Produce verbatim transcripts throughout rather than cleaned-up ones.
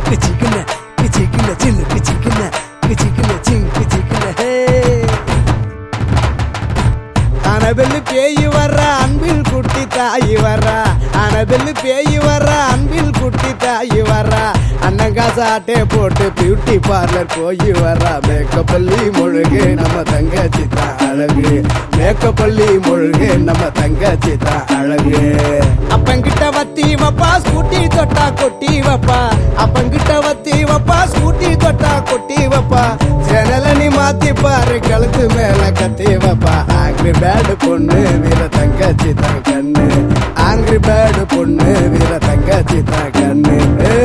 கிச்சிக்குன கிச்சிக்குன சின்ன கிச்சிக்குன கிச்சிக்குன சிங் கிச்சிக்குன ஹே அனபெல்லு பேய் வர்ற அன்பில் குட்டி தாய் வர்ற அனபெல்லு பேய் வர்ற அன்பில் குட்டி தாய் வர்ற அண்ணங்காசு ஆட்டே போட்டு பியூட்டி பார்லர் போய் வர்ற மேக்கப் பள்ளி முழுகு நம்ம தங்கச்சி தான் அழகு மேக்கப் பள்ளி முழுகு நம்ம தங்கச்சி தான் அழகு அப்பங்கிட்ட வத்தி வப்பா ஸ்கூட்டி தொட்டா கொட்டி வப்பா அப்பங்கிட்ட வத்தி வப்பா ஸ்கூட்டி தொட்டா கொட்டி வப்பா சேனல நீ மாத்தி பாரு கழுத்து மேல கத்தி வப்பா ஆங்கிரி பேடு பொண்ணு வீர தங்கச்சி தான் கண்ணு ஆங்கிரி பேடு பொண்ணு வீர தங்கச்சி தான் கண்ணு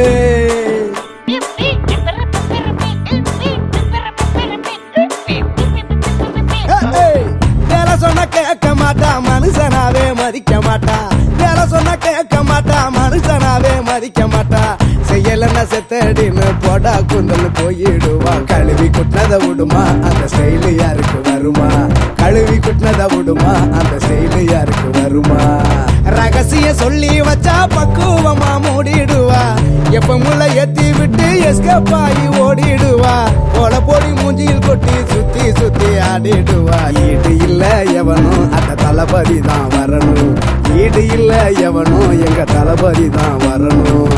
வேலை சொன்ன கேட்க மாட்டா மனுஷனாவே மதிக்க மாட்டா வேலை சொன்ன கேட்க மாட்டா மனுஷனாவே மதிக்க மாட்டா செய்யலன்னா செத்தடின்னு போடா குந்தல் போயிடுவா கழுவி குட்டினத விடுமா அந்த ஸ்டைலு யாருக்கு வருமா கழுவி குட்டினத விடுமா அந்த ஸ்டைலு யாருக்கு வருமா ரகசிய சொல்லி வச்சா பக்குவமா மூடிடுவா எப்ப முள்ள ஏத்தி விட்டு எஸ்கேப் ஆகி ஓடிடுவா கோல போடி மூஞ்சியில் கொட்டி சுத்தி சுத்தி ஆடிடுவா ஈடு இல்ல எவனும் அந்த தளபதி தான் வரணும் ஈடு இல்ல எவனும் எங்க தளபதி தான் வரணும்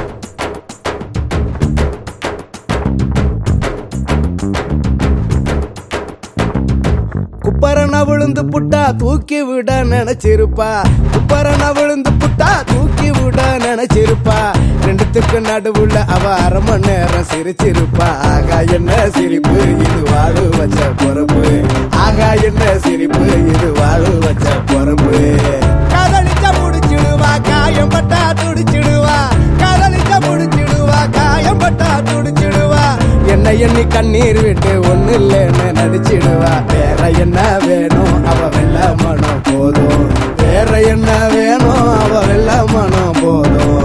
குப்பரன விழுந்து புட்டா தூக்கி விட நினைச்சிருப்பா குப்பரன விழுந்து புட்டா தூக்கி விட நினைச்சிருப்பா ரெண்டுத்துக்கு நடுவுல அவ அரை மணி நேரம் சிரிச்சிருப்பா ஆகா என்ன சிரிப்பு இது வாழு வச்ச பொறுப்பு ஆகா என்ன சிரிப்பு இது வாழு வச்ச பொறுப்பு காதலிச்ச முடிச்சிடுவா காயம் பட்டா துடிச்சிடுவா காதலிச்ச முடிச்சிடுவா காயம் பட்டா துடிச்சிடுவா என்ன எண்ணி கண்ணீர் விட்டு ஒண்ணு இல்லைன்னு நடிச்சிடுவா வேற என்ன வேணும் அவ வெள்ள மனம் போதும் வேற என்ன வேணும் அவ வெள்ள மனம் போதும்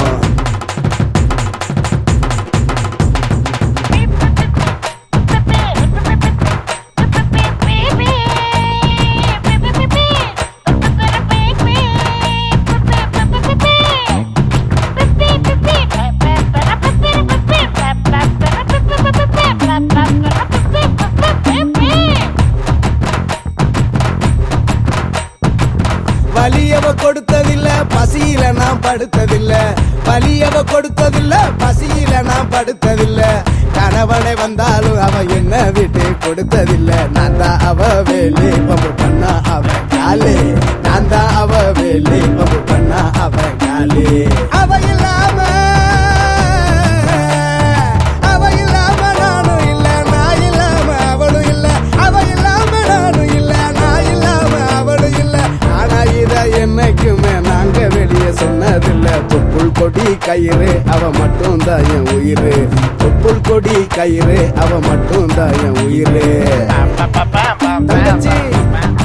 வலியவ கொடுத்ததில்ல பசியில நான் படுத்ததில்ல வலியவ கொடுத்ததில்ல பசியில நான் படுத்ததில்ல கணவனை வந்தாலும் அவ என்ன விட்டு கொடுத்ததில்ல நான் தான் அவ வேலி பம்பு பண்ணா அவன் காலே நான் தான் அவ வேலி பம்பு பண்ணா அவன் காலே அவ இல்லாம அவ இல்லாம நானும் இல்ல நான் இல்லாம அவளும் இல்ல அவ இல்லாம நானும் இல்ல நான் இல்லாம அவளும் இல்ல ஆனா இத என்னைக்குமே நாங்க வெளியே சொன்னதில்ல தொப்புள் கொடி கயிறு அவ மட்டும் தான் என் உயிரு தொப்புள் கொடி கயிறு அவ மட்டும் தான் என் உயிரு தங்கச்சி